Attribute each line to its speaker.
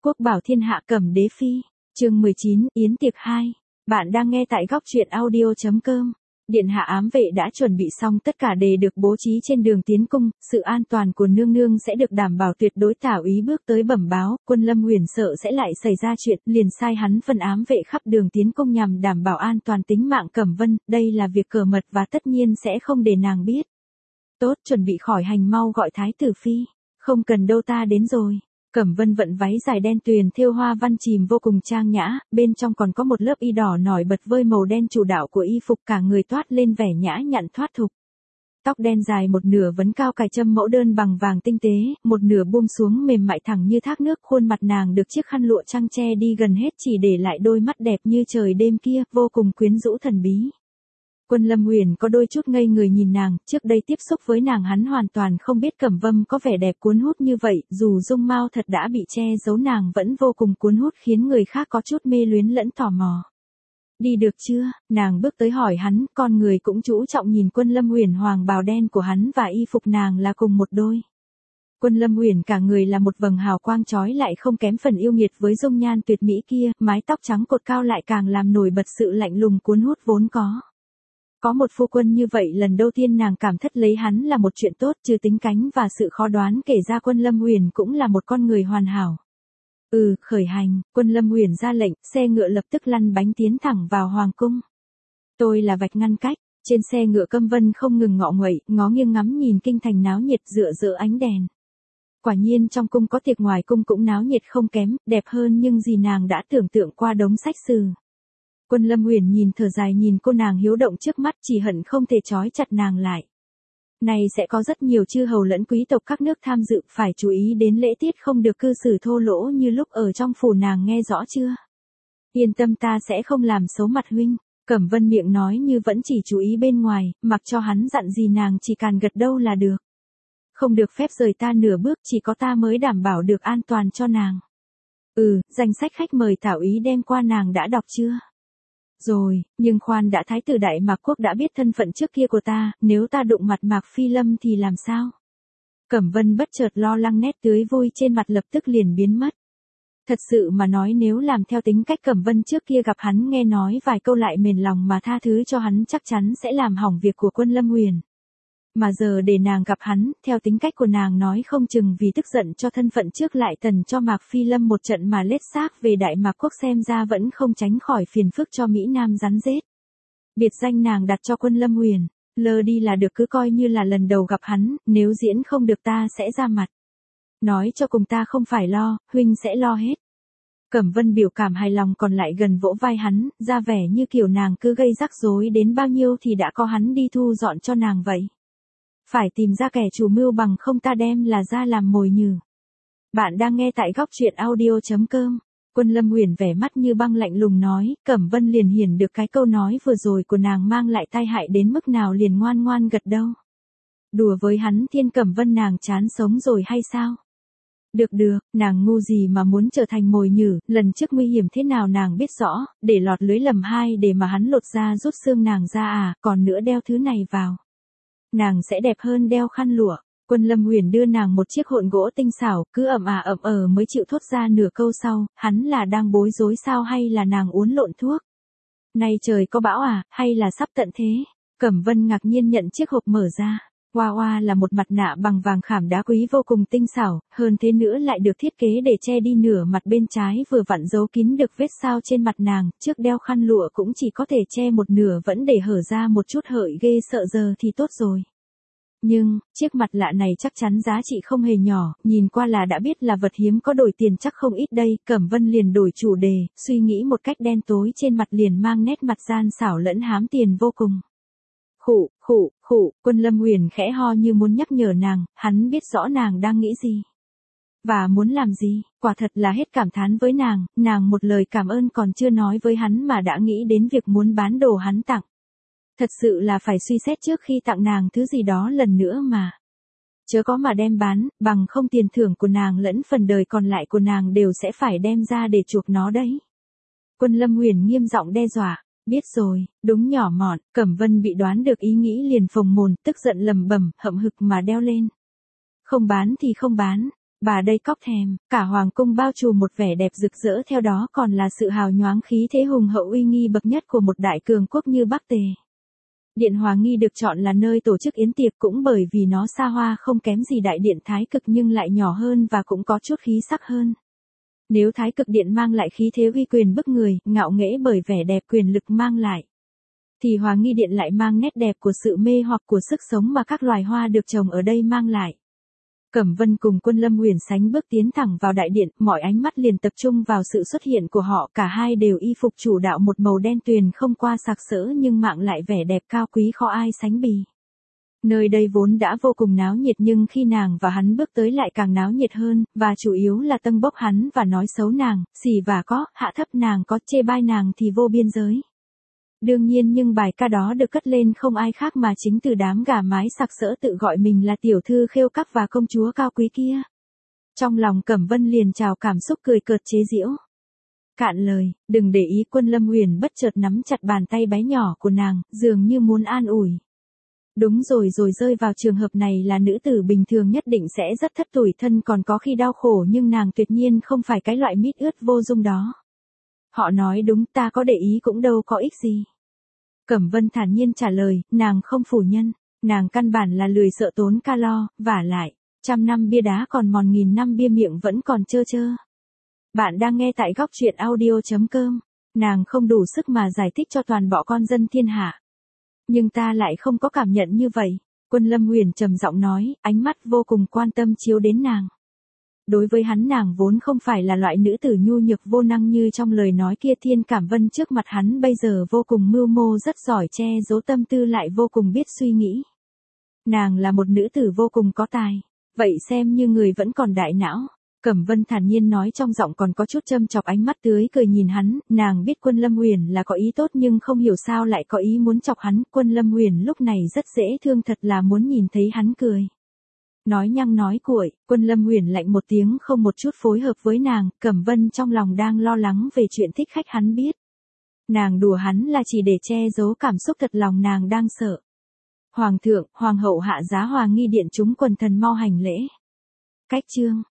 Speaker 1: Quốc bảo thiên hạ Cẩm Đế phi. Chương 19, yến tiệc 2. Bạn đang nghe tại góc truyện audio.com. Điện hạ ám vệ đã chuẩn bị xong tất cả để được bố trí trên đường tiến cung, sự an toàn của nương nương sẽ được đảm bảo tuyệt đối. Tảo Úy bước tới bẩm báo, Quân Lâm Huyền sợ sẽ lại xảy ra chuyện, liền sai hắn phân ám vệ khắp đường tiến cung nhằm đảm bảo an toàn tính mạng Cẩm Vân, đây là việc cờ mật và tất nhiên sẽ không để nàng biết. Tốt, chuẩn bị khỏi hành, mau gọi thái tử phi. Không cần đâu, ta đến rồi. Cẩm Vân vận váy dài đen tuyền thêu hoa văn chìm vô cùng trang nhã, bên trong còn có một lớp y đỏ nổi bật với màu đen chủ đạo của y phục, cả người toát lên vẻ nhã nhặn thoát thục. Tóc đen dài một nửa vấn cao cài châm mẫu đơn bằng vàng tinh tế, một nửa buông xuống mềm mại thẳng như thác nước. Khuôn mặt nàng được chiếc khăn lụa trăng che đi gần hết, chỉ để lại đôi mắt đẹp như trời đêm kia, vô cùng quyến rũ thần bí. Quân Lâm Huyền có đôi chút ngây người nhìn nàng, trước đây tiếp xúc với nàng hắn hoàn toàn không biết Cẩm Vân có vẻ đẹp cuốn hút như vậy, dù dung mạo thật đã bị che giấu nàng vẫn vô cùng cuốn hút khiến người khác có chút mê luyến lẫn tò mò. Đi được chưa? Nàng bước tới hỏi hắn, con người cũng chú trọng nhìn Quân Lâm Huyền. Hoàng bào đen của hắn và y phục nàng là cùng một đôi. Quân Lâm Huyền cả người là một vầng hào quang chói lại không kém phần yêu nghiệt với dung nhan tuyệt mỹ kia, mái tóc trắng cột cao lại càng làm nổi bật sự lạnh lùng cuốn hút vốn có. Có một phu quân như vậy lần đầu tiên nàng cảm thất lấy hắn là một chuyện tốt, trừ tính cánh và sự khó đoán kể ra Quân Lâm Huyền cũng là một con người hoàn hảo. Khởi hành, Quân Lâm Huyền ra lệnh, xe ngựa lập tức lăn bánh tiến thẳng vào hoàng cung. Tôi là vạch ngăn cách, trên xe ngựa Cẩm Vân không ngừng ngọ nguậy, ngó nghiêng ngắm nhìn kinh thành náo nhiệt rựa rỡ ánh đèn. Quả nhiên trong cung có tiệc, ngoài cung cũng náo nhiệt không kém, đẹp hơn nhưng gì nàng đã tưởng tượng qua đống sách sử. Quân Lâm Huyền nhìn thở dài nhìn cô nàng hiếu động trước mắt, chỉ hận không thể trói chặt nàng lại. Này sẽ có rất nhiều chư hầu lẫn quý tộc các nước tham dự, phải chú ý đến lễ tiết, không được cư xử thô lỗ như lúc ở trong phủ, nàng nghe rõ chưa? Yên tâm, ta sẽ không làm xấu mặt huynh. Cẩm Vân miệng nói như vẫn chỉ chú ý bên ngoài, mặc cho hắn dặn gì nàng chỉ càn gật đâu là được. Không được phép rời ta nửa bước, chỉ có ta mới đảm bảo được an toàn cho nàng. Danh sách khách mời Tảo Úy đem qua nàng đã đọc chưa? Rồi, nhưng khoan đã, thái tử Đại Mạc Quốc đã biết thân phận trước kia của ta, nếu ta đụng mặt Mạc Phi Lâm thì làm sao? Cẩm Vân bất chợt lo lắng, nét tươi vui trên mặt lập tức liền biến mất. Thật sự mà nói, nếu làm theo tính cách Cẩm Vân trước kia, gặp hắn nghe nói vài câu lại mềm lòng mà tha thứ cho hắn, chắc chắn sẽ làm hỏng việc của Quân Lâm Huyền. Mà giờ để nàng gặp hắn, theo tính cách của nàng nói không chừng vì tức giận cho thân phận trước lại tần cho Mạc Phi Lâm một trận mà lết xác về Đại Mạc Quốc, xem ra vẫn không tránh khỏi phiền phức cho Mỹ Nam rắn rết. Biệt danh nàng đặt cho Quân Lâm Huyền, lơ đi là được, cứ coi như là lần đầu gặp hắn, nếu diễn không được ta sẽ ra mặt. Nói cho cùng ta không phải lo, huynh sẽ lo hết. Cẩm Vân biểu cảm hài lòng còn lại gần vỗ vai hắn, ra vẻ như kiểu nàng cứ gây rắc rối đến bao nhiêu thì đã có hắn đi thu dọn cho nàng vậy. Phải tìm ra kẻ chủ mưu, bằng không ta đem là ra làm mồi nhử. Bạn đang nghe tại góc truyện audio.com. Quân Lâm Huyền vẻ mắt như băng lạnh lùng nói, Cẩm Vân liền hiển được cái câu nói vừa rồi của nàng mang lại tai hại đến mức nào, liền ngoan ngoan gật đầu. Đùa với hắn Thiên Cẩm Vân, nàng chán sống rồi hay sao? Được, nàng ngu gì mà muốn trở thành mồi nhử, lần trước nguy hiểm thế nào nàng biết rõ, để lọt lưới lầm hai để mà hắn lột da rút xương nàng ra à, còn nữa đeo thứ này vào. Nàng sẽ đẹp hơn đeo khăn lụa. Quân Lâm Huyền đưa nàng một chiếc hộn gỗ tinh xảo, cứ ậm mới chịu thốt ra nửa câu sau, hắn là đang bối rối sao hay là nàng uốn lộn thuốc? Nay trời có bão à, hay là sắp tận thế? Cẩm Vân ngạc nhiên nhận chiếc hộp mở ra. Hoa là một mặt nạ bằng vàng khảm đá quý vô cùng tinh xảo, hơn thế nữa lại được thiết kế để che đi nửa mặt bên trái, vừa vặn giấu kín được vết sao trên mặt nàng, trước đeo khăn lụa cũng chỉ có thể che một nửa, vẫn để hở ra một chút hợi ghê sợ, giờ thì tốt rồi. Nhưng, chiếc mặt lạ này chắc chắn giá trị không hề nhỏ, nhìn qua là đã biết là vật hiếm có, đổi tiền chắc không ít đây. Cẩm Vân liền đổi chủ đề, suy nghĩ một cách đen tối, trên mặt liền mang nét mặt gian xảo lẫn hám tiền vô cùng. Khụ, Quân Lâm Huyền khẽ ho như muốn nhắc nhở nàng, hắn biết rõ nàng đang nghĩ gì. Và muốn làm gì, quả thật là hết cảm thán với nàng một lời cảm ơn còn chưa nói với hắn mà đã nghĩ đến việc muốn bán đồ hắn tặng. Thật sự là phải suy xét trước khi tặng nàng thứ gì đó lần nữa mà. Chớ có mà đem bán, bằng không tiền thưởng của nàng lẫn phần đời còn lại của nàng đều sẽ phải đem ra để chuộc nó đấy. Quân Lâm Huyền nghiêm giọng đe dọa. Biết rồi, đúng nhỏ mọn. Cẩm Vân bị đoán được ý nghĩ liền phồng mồn, tức giận lầm bầm, hậm hực mà đeo lên. Không bán thì không bán. Bà đây cóc thèm, cả hoàng cung bao trùm một vẻ đẹp rực rỡ, theo đó còn là sự hào nhoáng khí thế hùng hậu uy nghi bậc nhất của một đại cường quốc như Bắc Tề. Điện Hòa Nghi được chọn là nơi tổ chức yến tiệc cũng bởi vì nó xa hoa không kém gì đại điện Thái Cực nhưng lại nhỏ hơn và cũng có chút khí sắc hơn. Nếu Thái Cực điện mang lại khí thế uy quyền bức người, ngạo nghễ bởi vẻ đẹp quyền lực mang lại, thì Hòa Nghi điện lại mang nét đẹp của sự mê hoặc của sức sống mà các loài hoa được trồng ở đây mang lại. Cẩm Vân cùng Quân Lâm Huyền sánh bước tiến thẳng vào đại điện, mọi ánh mắt liền tập trung vào sự xuất hiện của họ, cả hai đều y phục chủ đạo một màu đen tuyền không qua sặc sỡ nhưng mang lại vẻ đẹp cao quý khó ai sánh bì. Nơi đây vốn đã vô cùng náo nhiệt nhưng khi nàng và hắn bước tới lại càng náo nhiệt hơn, và chủ yếu là tâng bốc hắn và nói xấu nàng, xỉ vả có, hạ thấp nàng có, chê bai nàng thì vô biên giới. Đương nhiên nhưng bài ca đó được cất lên không ai khác mà chính từ đám gà mái sặc sỡ tự gọi mình là tiểu thư khêu các và công chúa cao quý kia. Trong lòng Cẩm Vân liền trào cảm xúc cười cợt chế giễu. Cạn lời, đừng để ý. Quân Lâm Huyền bất chợt nắm chặt bàn tay bé nhỏ của nàng, dường như muốn an ủi. Đúng rồi, rơi vào trường hợp này là nữ tử bình thường nhất định sẽ rất thất tủi thân còn có khi đau khổ nhưng nàng tuyệt nhiên không phải cái loại mít ướt vô dung đó. Họ nói đúng, ta có để ý cũng đâu có ích gì. Cẩm Vân thản nhiên trả lời, nàng không phủ nhận, nàng căn bản là lười sợ tốn calo, vả lại, 100 năm bia đá còn mòn 1000 năm bia miệng vẫn còn trơ trơ. Bạn đang nghe tại góc truyện audio.com, nàng không đủ sức mà giải thích cho toàn bộ con dân thiên hạ. Nhưng ta lại không có cảm nhận như vậy, Quân Lâm Huyền trầm giọng nói, ánh mắt vô cùng quan tâm chiếu đến nàng. Đối với hắn nàng vốn không phải là loại nữ tử nhu nhược vô năng như trong lời nói kia. Thiên Cảm Vân trước mặt hắn bây giờ vô cùng mưu mô, rất giỏi che giấu tâm tư, lại vô cùng biết suy nghĩ. Nàng là một nữ tử vô cùng có tài, vậy xem như người vẫn còn đại não. Cẩm Vân thản nhiên nói, trong giọng còn có chút châm chọc, ánh mắt tươi cười nhìn hắn. Nàng biết Quân Lâm Huyền là có ý tốt nhưng không hiểu sao lại có ý muốn chọc hắn. Quân Lâm Huyền lúc này rất dễ thương, thật là muốn nhìn thấy hắn cười. Nói nhăng nói cuội, Quân Lâm Huyền lạnh một tiếng không một chút phối hợp với nàng. Cẩm Vân trong lòng đang lo lắng về chuyện thích khách hắn biết. Nàng đùa hắn là chỉ để che giấu cảm xúc, thật lòng nàng đang sợ. Hoàng thượng, hoàng hậu hạ giá Hòa Nghi điện chúng quần thần mau hành lễ. Cách chương